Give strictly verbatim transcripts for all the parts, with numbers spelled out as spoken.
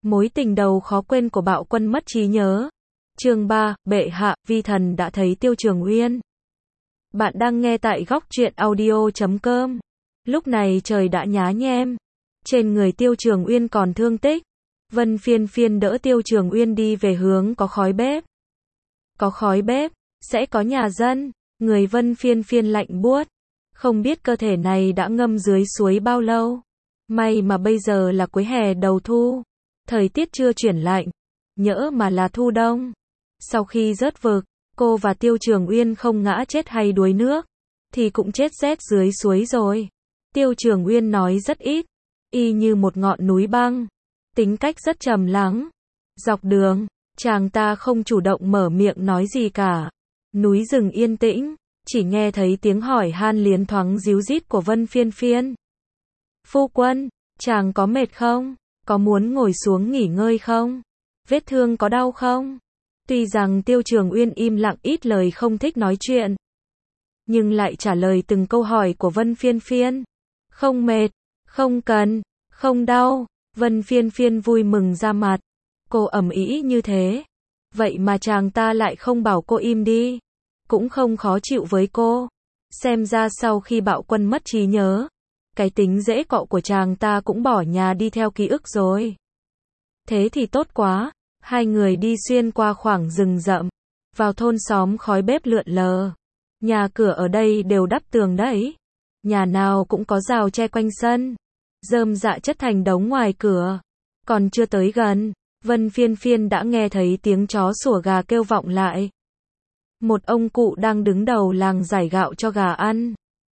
Mối tình đầu khó quên của Bạo Quân mất trí nhớ. Chương ba, bệ hạ, vi thần đã thấy Tiêu Trường Uyên. Bạn đang nghe tại góc truyện audio chấm com. Lúc này trời đã nhá nhem. Trên người Tiêu Trường Uyên còn thương tích. Vân Phiên Phiên đỡ Tiêu Trường Uyên đi về hướng có khói bếp. Có khói bếp, sẽ có nhà dân. Người Vân Phiên Phiên lạnh buốt. Không biết cơ thể này đã ngâm dưới suối bao lâu. May mà bây giờ là cuối hè đầu thu. Thời tiết chưa chuyển lạnh. Nhỡ mà là thu đông. Sau khi rớt vực, cô và Tiêu Trường Uyên không ngã chết hay đuối nước, thì cũng chết rét dưới suối rồi. Tiêu Trường Uyên nói rất ít, y như một ngọn núi băng. Tính cách rất trầm lắng. Dọc đường, chàng ta không chủ động mở miệng nói gì cả. Núi rừng yên tĩnh, chỉ nghe thấy tiếng hỏi han liến thoáng ríu rít của Vân Phiên Phiên. Phu quân, chàng có mệt không? Có muốn ngồi xuống nghỉ ngơi không? Vết thương có đau không? Tuy rằng Tiêu Trường Uyên im lặng ít lời không thích nói chuyện, nhưng lại trả lời từng câu hỏi của Vân Phiên Phiên. Không mệt, không cần, không đau. Vân Phiên Phiên vui mừng ra mặt. Cô ầm ĩ như thế. Vậy mà chàng ta lại không bảo cô im đi. Cũng không khó chịu với cô. Xem ra sau khi Bạo Quân mất trí nhớ, cái tính dễ cọ của chàng ta cũng bỏ nhà đi theo ký ức rồi. Thế thì tốt quá. Hai người đi xuyên qua khoảng rừng rậm, vào thôn xóm khói bếp lượn lờ. Nhà cửa ở đây đều đắp tường đấy. Nhà nào cũng có rào tre quanh sân. Rơm rạ chất thành đống ngoài cửa. Còn chưa tới gần, Vân Phiên Phiên đã nghe thấy tiếng chó sủa gà kêu vọng lại. Một ông cụ đang đứng đầu làng rải gạo cho gà ăn.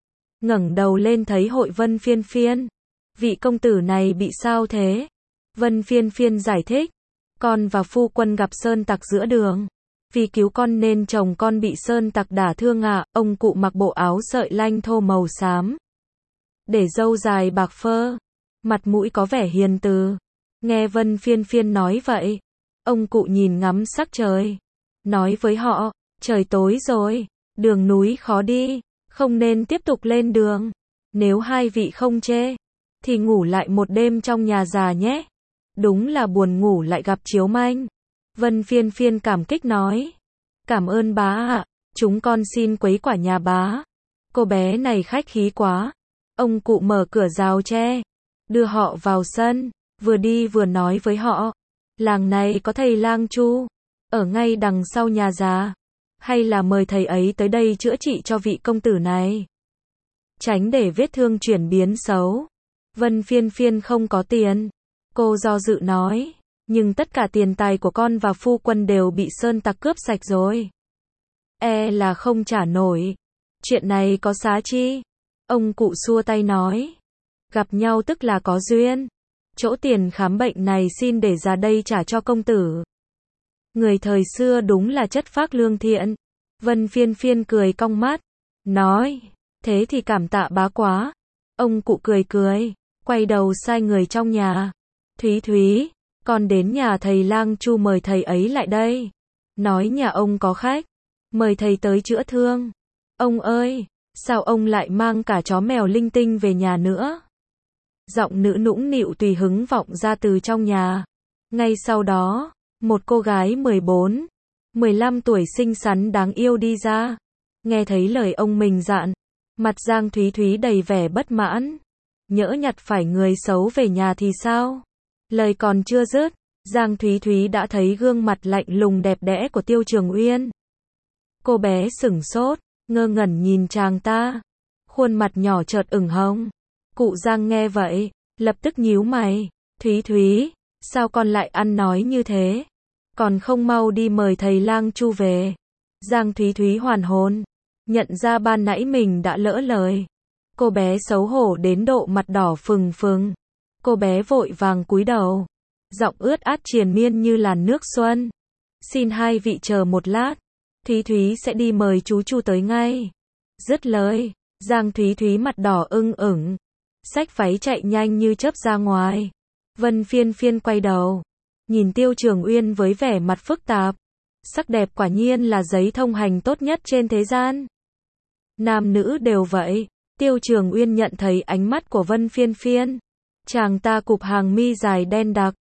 Ngẩng đầu lên thấy Hội Vân Phiên Phiên. Vị công tử này bị sao thế? Vân Phiên Phiên giải thích. Con và phu quân gặp sơn tặc giữa đường. Vì cứu con nên chồng con bị sơn tặc đả thương ạ. À. Ông cụ mặc bộ áo sợi lanh thô màu xám, để râu dài bạc phơ, mặt mũi có vẻ hiền từ. Nghe Vân Phiên Phiên nói vậy, ông cụ nhìn ngắm sắc trời, nói với họ, trời tối rồi, đường núi khó đi, không nên tiếp tục lên đường. Nếu hai vị không chê, thì ngủ lại một đêm trong nhà già nhé. Đúng là buồn ngủ lại gặp chiếu manh. Vân Phiên Phiên cảm kích nói. Cảm ơn bá ạ, chúng con xin quấy quả nhà bá. Cô bé này khách khí quá. Ông cụ mở cửa rào tre, đưa họ vào sân, vừa đi vừa nói với họ. Làng này có thầy lang Chu, ở ngay đằng sau nhà già. Hay là mời thầy ấy tới đây chữa trị cho vị công tử này, tránh để vết thương chuyển biến xấu. Vân Phiên Phiên không có tiền. Cô do dự nói, nhưng tất cả tiền tài của con và phu quân đều bị sơn tặc cướp sạch rồi. E là không trả nổi. Chuyện này có xá chi? Ông cụ xua tay nói. Gặp nhau tức là có duyên. Chỗ tiền khám bệnh này xin để ra đây trả cho công tử. Người thời xưa đúng là chất phác lương thiện. Vân Phiên Phiên cười cong mắt, nói, thế thì cảm tạ bá quá. Ông cụ cười cười, quay đầu sai người trong nhà. Thúy Thúy, con đến nhà thầy lang Chu mời thầy ấy lại đây. Nói nhà ông có khách, mời thầy tới chữa thương. Ông ơi, sao ông lại mang cả chó mèo linh tinh về nhà nữa? Giọng nữ nũng nịu tùy hứng vọng ra từ trong nhà. Ngay sau đó, một cô gái mười bốn, mười lăm tuổi xinh xắn đáng yêu đi ra. Nghe thấy lời ông mình dặn, mặt Giang Thúy Thúy đầy vẻ bất mãn. Nhỡ nhặt phải người xấu về nhà thì sao? Lời còn chưa dứt, Giang Thúy Thúy đã thấy gương mặt lạnh lùng đẹp đẽ của Tiêu Trường Uyên. Cô bé sửng sốt, ngơ ngẩn nhìn chàng ta. Khuôn mặt nhỏ chợt ửng hồng. Cụ Giang nghe vậy, lập tức nhíu mày. Thúy Thúy, sao con lại ăn nói như thế? Còn không mau đi mời thầy lang Chu về. Giang Thúy Thúy hoàn hồn, nhận ra ban nãy mình đã lỡ lời. Cô bé xấu hổ đến độ mặt đỏ phừng phừng. Cô bé vội vàng cúi đầu, giọng ướt át triền miên như làn nước xuân. Xin hai vị chờ một lát, Thúy Thúy sẽ đi mời chú Chu tới ngay. Dứt lời, Giang Thúy Thúy mặt đỏ ưng ửng, xách váy chạy nhanh như chớp ra ngoài. Vân Phiên Phiên quay đầu, nhìn Tiêu Trường Uyên với vẻ mặt phức tạp. Sắc đẹp quả nhiên là giấy thông hành tốt nhất trên thế gian. Nam nữ đều vậy. Tiêu Trường Uyên nhận thấy ánh mắt của Vân Phiên Phiên. Chàng ta cụp hàng mi dài đen đặc,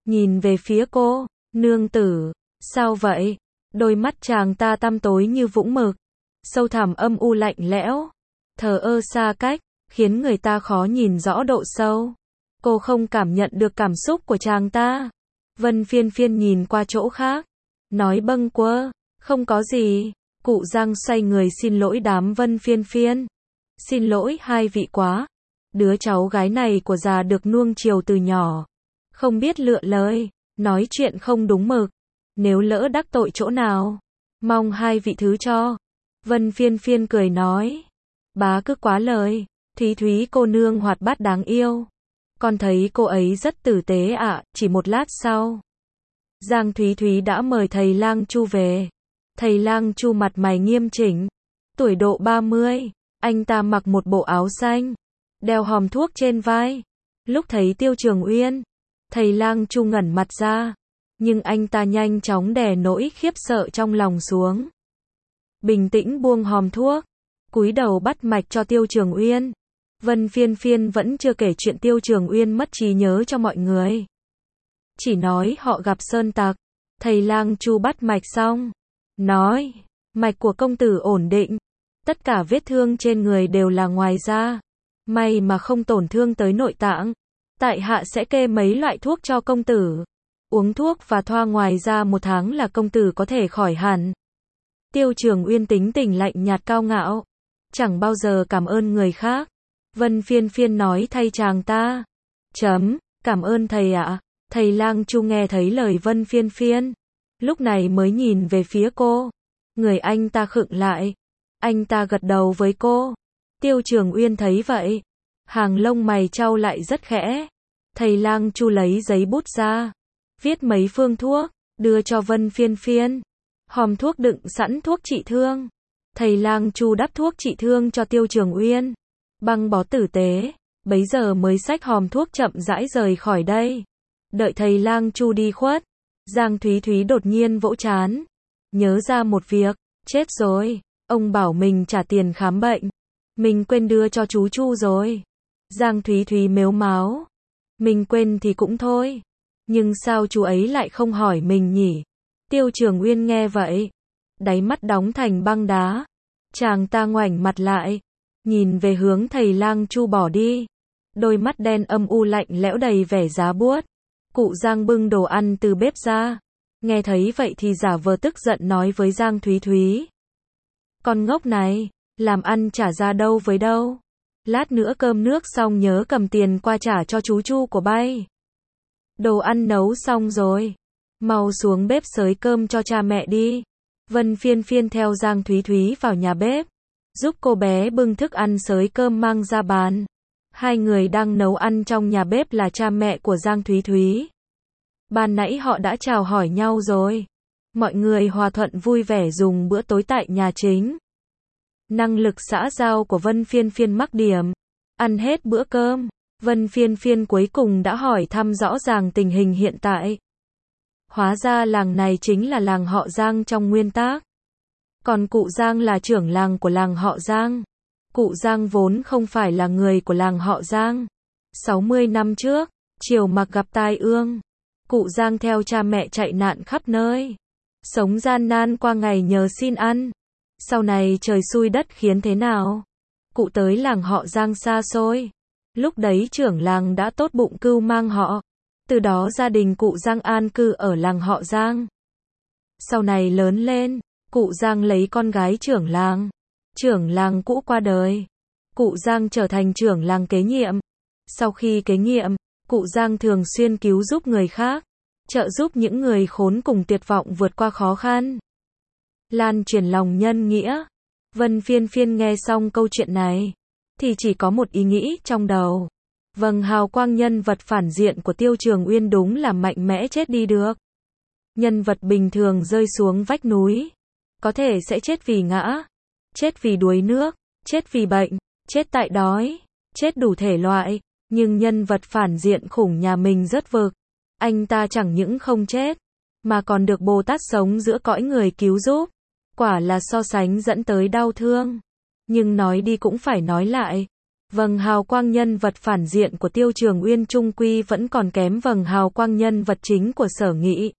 nhìn về phía cô, nương tử, sao vậy? Đôi mắt chàng ta tăm tối như vũng mực, sâu thẳm âm u lạnh lẽo, thờ ơ xa cách, khiến người ta khó nhìn rõ độ sâu. Cô không cảm nhận được cảm xúc của chàng ta. Vân Phiên Phiên nhìn qua chỗ khác, nói bâng quơ, không có gì. Cụ Giang xoay người xin lỗi đám Vân Phiên Phiên. Xin lỗi hai vị quá. Đứa cháu gái này của già được nuông chiều từ nhỏ, không biết lựa lời, nói chuyện không đúng mực. Nếu lỡ đắc tội chỗ nào, mong hai vị thứ cho. Vân Phiên Phiên cười nói, bá cứ quá lời. Thúy Thúy cô nương hoạt bát đáng yêu. Con thấy cô ấy rất tử tế ạ. À. Chỉ một lát sau, Giang Thúy Thúy đã mời thầy Lang Chu về. Thầy Lang Chu mặt mày nghiêm chỉnh, tuổi độ ba mươi, anh ta mặc một bộ áo xanh, đeo hòm thuốc trên vai. Lúc thấy Tiêu Trường Uyên, thầy Lang Chu ngẩn mặt ra, nhưng anh ta nhanh chóng đè nỗi khiếp sợ trong lòng xuống. Bình tĩnh buông hòm thuốc, cúi đầu bắt mạch cho Tiêu Trường Uyên. Vân Phiên Phiên vẫn chưa kể chuyện Tiêu Trường Uyên mất trí nhớ cho mọi người, chỉ nói họ gặp sơn tặc. Thầy Lang Chu bắt mạch xong, nói, mạch của công tử ổn định, tất cả vết thương trên người đều là ngoài da, may mà không tổn thương tới nội tạng. Tại hạ sẽ kê mấy loại thuốc cho công tử, uống thuốc và thoa ngoài da một tháng là công tử có thể khỏi hẳn. Tiêu Trường Uyên tính tình lạnh nhạt cao ngạo, chẳng bao giờ cảm ơn người khác. Vân Phiên Phiên nói thay chàng ta. Chấm, cảm ơn thầy ạ. À. Thầy Lang Chu nghe thấy lời Vân Phiên Phiên, lúc này mới nhìn về phía cô. Người anh ta khựng lại. Anh ta gật đầu với cô. Tiêu Trường Uyên thấy vậy, hàng lông mày chau lại rất khẽ. Thầy Lang Chu lấy giấy bút ra, viết mấy phương thuốc, đưa cho Vân Phiên Phiên. Hòm thuốc đựng sẵn thuốc trị thương. Thầy Lang Chu đắp thuốc trị thương cho Tiêu Trường Uyên, băng bó tử tế, bấy giờ mới xách hòm thuốc chậm rãi rời khỏi đây. Đợi thầy Lang Chu đi khuất, Giang Thúy Thúy đột nhiên vỗ trán, nhớ ra một việc, chết rồi, ông bảo mình trả tiền khám bệnh, mình quên đưa cho chú Chu rồi. Giang Thúy Thúy mếu máo, mình quên thì cũng thôi, nhưng sao chú ấy lại không hỏi mình nhỉ? Tiêu Trường Uyên nghe vậy, đáy mắt đóng thành băng đá, chàng ta ngoảnh mặt lại, nhìn về hướng thầy Lang Chu bỏ đi, đôi mắt đen âm u lạnh lẽo đầy vẻ giá buốt. Cụ Giang bưng đồ ăn từ bếp ra, nghe thấy vậy thì giả vờ tức giận nói với Giang Thúy Thúy, con ngốc này, làm ăn trả ra đâu với đâu, lát nữa cơm nước xong nhớ cầm tiền qua trả cho chú Chu của bay. Đồ ăn nấu xong rồi, mau xuống bếp xới cơm cho cha mẹ đi. Vân Phiên Phiên theo Giang Thúy Thúy vào nhà bếp, giúp cô bé bưng thức ăn xới cơm mang ra bàn. Hai người đang nấu ăn trong nhà bếp là cha mẹ của Giang Thúy Thúy. Ban nãy họ đã chào hỏi nhau rồi. Mọi người hòa thuận vui vẻ dùng bữa tối tại nhà chính. Năng lực xã giao của Vân Phiên Phiên mắc điểm. Ăn hết bữa cơm, Vân Phiên Phiên cuối cùng đã hỏi thăm rõ ràng tình hình hiện tại. Hóa ra làng này chính là làng họ Giang trong nguyên tác. Còn cụ Giang là trưởng làng của làng họ Giang. Cụ Giang vốn không phải là người của làng họ Giang. sáu mươi năm trước, Triều Mặc gặp tai ương. Cụ Giang theo cha mẹ chạy nạn khắp nơi, sống gian nan qua ngày nhờ xin ăn. Sau này trời xui đất khiến thế nào, cụ tới làng họ Giang xa xôi. Lúc đấy trưởng làng đã tốt bụng cưu mang họ. Từ đó gia đình cụ Giang an cư ở làng họ Giang. Sau này lớn lên, cụ Giang lấy con gái trưởng làng. Trưởng làng cũ qua đời, cụ Giang trở thành trưởng làng kế nhiệm. Sau khi kế nhiệm, cụ Giang thường xuyên cứu giúp người khác, trợ giúp những người khốn cùng tuyệt vọng vượt qua khó khăn, lan truyền lòng nhân nghĩa. Vân Phiên Phiên nghe xong câu chuyện này, thì chỉ có một ý nghĩ trong đầu. Vâng, hào quang nhân vật phản diện của Tiêu Trường Uyên đúng là mạnh mẽ chết đi được. Nhân vật bình thường rơi xuống vách núi, có thể sẽ chết vì ngã, chết vì đuối nước, chết vì bệnh, chết tại đói, chết đủ thể loại. Nhưng nhân vật phản diện khủng nhà mình rớt vực, anh ta chẳng những không chết, mà còn được Bồ Tát sống giữa cõi người cứu giúp. Quả là so sánh dẫn tới đau thương. Nhưng nói đi cũng phải nói lại, Vầng hào quang nhân vật phản diện của Tiêu Trường Uyên chung quy vẫn còn kém vầng hào quang nhân vật chính của Sở Nghị.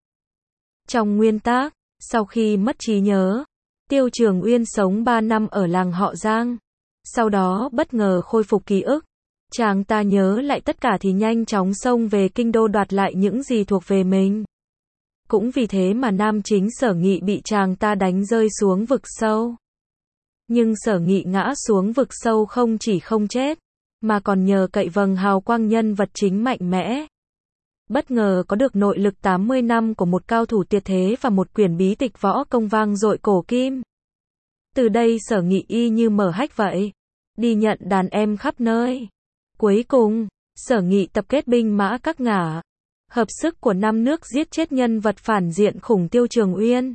Trong nguyên tác, sau khi mất trí nhớ, Tiêu Trường Uyên sống ba năm ở làng họ Giang. Sau đó bất ngờ khôi phục ký ức. Chàng ta nhớ lại tất cả thì nhanh chóng xông về kinh đô đoạt lại những gì thuộc về mình. Cũng vì thế mà nam chính Sở Nghị bị chàng ta đánh rơi xuống vực sâu. Nhưng Sở Nghị ngã xuống vực sâu không chỉ không chết, mà còn nhờ cậy vầng hào quang nhân vật chính mạnh mẽ. Bất ngờ có được nội lực tám mươi năm của một cao thủ tuyệt thế và một quyển bí tịch võ công vang dội cổ kim. Từ đây Sở Nghị y như mở hách vậy, đi nhận đàn em khắp nơi. Cuối cùng, Sở Nghị tập kết binh mã các ngả, hợp sức của năm nước giết chết nhân vật phản diện khủng Tiêu Trường Uyên.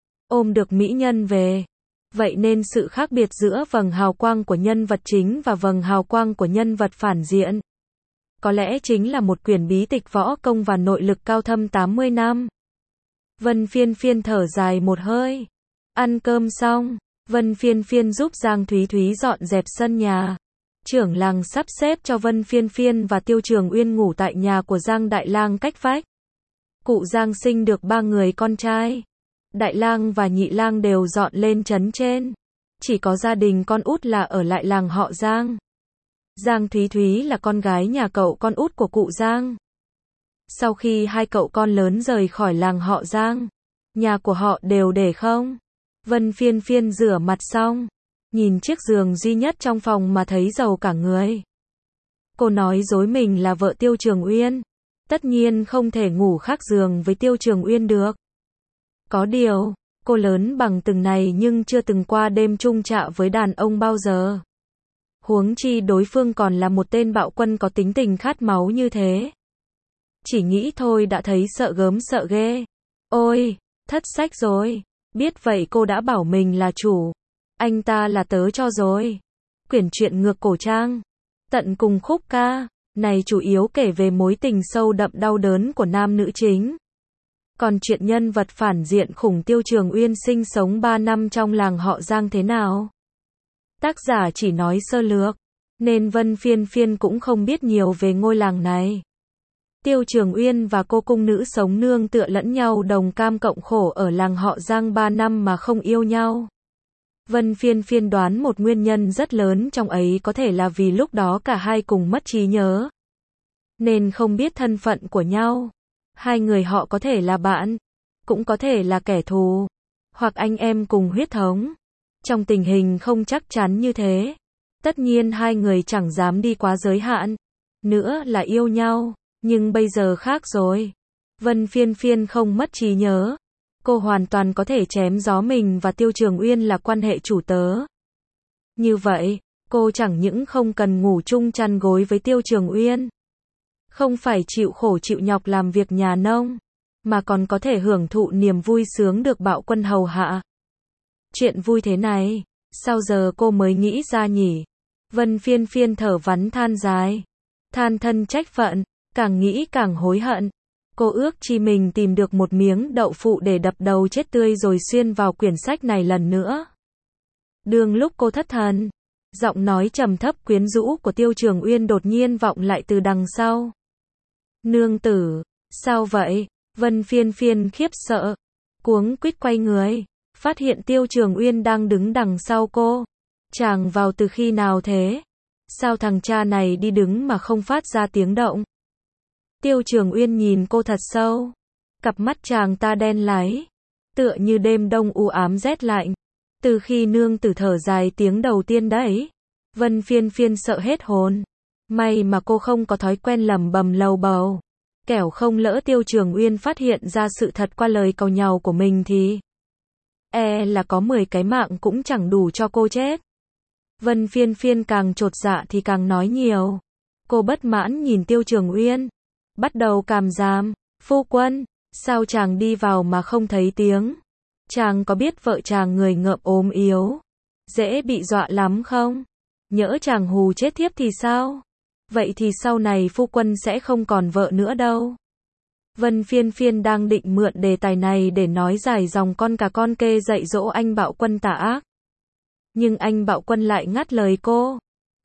Ôm được mỹ nhân về. Vậy nên sự khác biệt giữa vầng hào quang của nhân vật chính và vầng hào quang của nhân vật phản diện có lẽ chính là một quyển bí tịch võ công và nội lực cao thâm tám mươi năm. Vân Phiên Phiên thở dài một hơi. Ăn cơm xong, Vân Phiên Phiên giúp Giang Thúy Thúy dọn dẹp sân nhà. Trưởng làng sắp xếp cho Vân Phiên Phiên và Tiêu Trường Uyên ngủ tại nhà của Giang Đại Lang cách vách. Cụ Giang sinh được ba người con trai. Đại lang và nhị lang đều dọn lên trấn trên. Chỉ có gia đình con út là ở lại làng họ Giang. Giang Thúy Thúy là con gái nhà cậu con út của cụ Giang. Sau khi hai cậu con lớn rời khỏi làng họ Giang, nhà của họ đều để không. Vân Phiên Phiên rửa mặt xong, nhìn chiếc giường duy nhất trong phòng mà thấy giàu cả người. Cô nói dối mình là vợ Tiêu Trường Uyên. Tất nhiên không thể ngủ khác giường với Tiêu Trường Uyên được. Có điều, cô lớn bằng từng này nhưng chưa từng qua đêm chung trạ với đàn ông bao giờ. Huống chi đối phương còn là một tên bạo quân có tính tình khát máu như thế. Chỉ nghĩ thôi đã thấy sợ gớm sợ ghê. Ôi, thất sách rồi. Biết vậy cô đã bảo mình là chủ. Anh ta là tớ cho rồi. Quyển truyện ngược cổ trang. Tận cùng khúc ca. Này chủ yếu kể về mối tình sâu đậm đau đớn của nam nữ chính. Còn chuyện nhân vật phản diện khủng Tiêu Trường Uyên sinh sống ba năm trong làng họ Giang thế nào? Tác giả chỉ nói sơ lược, nên Vân Phiên Phiên cũng không biết nhiều về ngôi làng này. Tiêu Trường Uyên và cô cung nữ sống nương tựa lẫn nhau đồng cam cộng khổ ở làng họ Giang ba năm mà không yêu nhau. Vân Phiên Phiên đoán một nguyên nhân rất lớn trong ấy có thể là vì lúc đó cả hai cùng mất trí nhớ, nên không biết thân phận của nhau. Hai người họ có thể là bạn, cũng có thể là kẻ thù, hoặc anh em cùng huyết thống. Trong tình hình không chắc chắn như thế, tất nhiên hai người chẳng dám đi quá giới hạn. Nữa là yêu nhau, nhưng bây giờ khác rồi. Vân Phiên Phiên không mất trí nhớ. Cô hoàn toàn có thể chém gió mình và Tiêu Trường Uyên là quan hệ chủ tớ. Như vậy, cô chẳng những không cần ngủ chung chăn gối với Tiêu Trường Uyên, không phải chịu khổ chịu nhọc làm việc nhà nông, mà còn có thể hưởng thụ niềm vui sướng được bạo quân hầu hạ. Chuyện vui thế này, sao giờ cô mới nghĩ ra nhỉ? Vân Phiên Phiên thở vắn than dài, than thân trách phận, càng nghĩ càng hối hận. Cô ước chi mình tìm được một miếng đậu phụ để đập đầu chết tươi rồi xuyên vào quyển sách này lần nữa. Đương lúc cô thất thần, giọng nói trầm thấp quyến rũ của Tiêu Trường Uyên đột nhiên vọng lại từ đằng sau. Nương tử, sao vậy? Vân Phiên Phiên khiếp sợ, cuống quýt quay người, phát hiện Tiêu Trường Uyên đang đứng đằng sau cô. Chàng vào từ khi nào thế? Sao thằng cha này đi đứng mà không phát ra tiếng động? Tiêu Trường Uyên nhìn cô thật sâu. Cặp mắt chàng ta đen láy, tựa như đêm đông u ám rét lạnh. Từ khi nương tử thở dài tiếng đầu tiên đấy, Vân Phiên Phiên sợ hết hồn. May mà cô không có thói quen lẩm bẩm lầu bầu. Kẻo không lỡ Tiêu Trường Uyên phát hiện ra sự thật qua lời cầu nhàu của mình thì e là có mười cái mạng cũng chẳng đủ cho cô chết. Vân Phiên Phiên càng chột dạ thì càng nói nhiều. Cô bất mãn nhìn Tiêu Trường Uyên, bắt đầu càm ràm. Phu quân, sao chàng đi vào mà không thấy tiếng? Chàng có biết vợ chàng người ngợm ốm yếu, dễ bị dọa lắm không? Nhỡ chàng hù chết thiếp thì sao? Vậy thì sau này phu quân sẽ không còn vợ nữa đâu. Vân Phiên Phiên đang định mượn đề tài này để nói dài dòng con cà con kê dạy dỗ anh bạo quân tà ác. Nhưng anh bạo quân lại ngắt lời cô.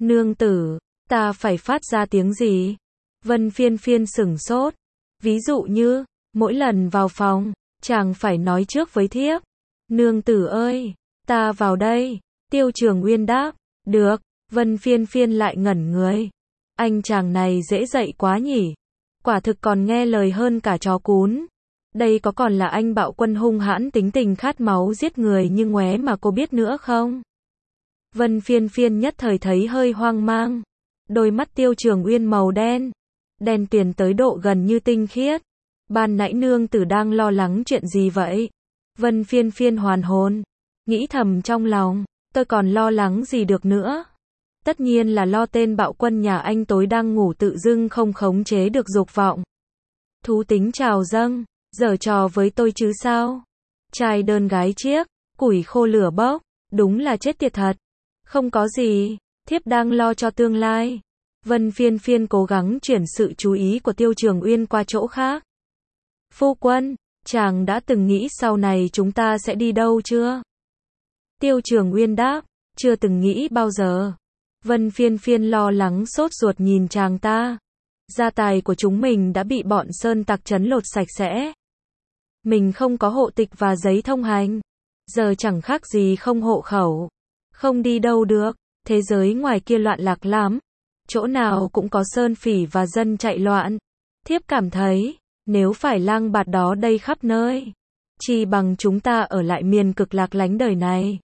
Nương tử, ta phải phát ra tiếng gì? Vân Phiên Phiên sửng sốt. Ví dụ như, mỗi lần vào phòng, chàng phải nói trước với thiếp. Nương tử ơi, ta vào đây. Tiêu Trường Uyên đáp. Được. Vân Phiên Phiên lại ngẩn người. Anh chàng này dễ dạy quá nhỉ. Quả thực còn nghe lời hơn cả chó cún. Đây có còn là anh bạo quân hung hãn tính tình khát máu giết người như ngoé mà cô biết nữa không? Vân Phiên Phiên nhất thời thấy hơi hoang mang. Đôi mắt Tiêu Trường Uyên màu đen. Đen tuyền tới độ gần như tinh khiết. Ban nãy nương tử đang lo lắng chuyện gì vậy? Vân Phiên Phiên hoàn hồn. Nghĩ thầm trong lòng. Tôi còn lo lắng gì được nữa? Tất nhiên là lo tên bạo quân nhà anh tối đang ngủ tự dưng không khống chế được dục vọng. Thú tính trào dâng. Giở trò với tôi chứ sao? Trai đơn gái chiếc. Củi khô lửa bốc. Đúng là chết tiệt thật. Không có gì. Thiếp đang lo cho tương lai. Vân Phiên Phiên cố gắng chuyển sự chú ý của Tiêu Trường Uyên qua chỗ khác. Phu quân, chàng đã từng nghĩ sau này chúng ta sẽ đi đâu chưa? Tiêu Trường Uyên đáp, chưa từng nghĩ bao giờ. Vân Phiên Phiên lo lắng sốt ruột nhìn chàng ta. Gia tài của chúng mình đã bị bọn sơn tặc trấn lột sạch sẽ. Mình không có hộ tịch và giấy thông hành. Giờ chẳng khác gì không hộ khẩu. Không đi đâu được. Thế giới ngoài kia loạn lạc lắm. Chỗ nào cũng có sơn phỉ và dân chạy loạn. Thiếp cảm thấy, nếu phải lang bạt đó đây khắp nơi, chỉ bằng chúng ta ở lại miền cực lạc lánh đời này.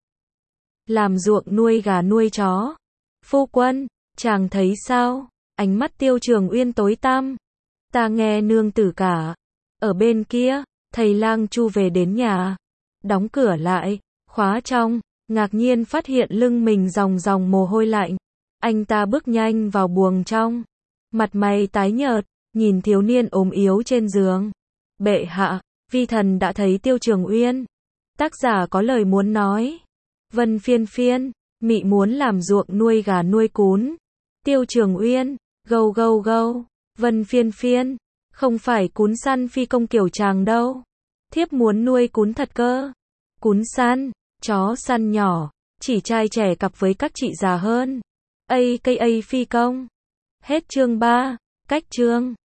Làm ruộng nuôi gà nuôi chó. Phu quân, chàng thấy sao? Ánh mắt Tiêu Trường Uyên tối tăm. Ta nghe nương tử cả. Ở bên kia, thầy lang Chu về đến nhà. Đóng cửa lại, khóa trong, ngạc nhiên phát hiện lưng mình dòng dòng mồ hôi lạnh. Anh ta bước nhanh vào buồng trong. Mặt mày tái nhợt, nhìn thiếu niên ốm yếu trên giường. Bệ hạ, vi thần đã thấy Tiêu Trường Uyên. Tác giả có lời muốn nói. Vân Phiên Phiên, mị muốn làm ruộng nuôi gà nuôi cún. Tiêu Trường Uyên, gâu gâu gâu. Vân Phiên Phiên, không phải cún săn phi công kiểu chàng đâu. Thiếp muốn nuôi cún thật cơ. Cún săn, chó săn nhỏ, chỉ trai trẻ cặp với các chị già hơn. a ca a phi công. Hết chương ba, cách chương.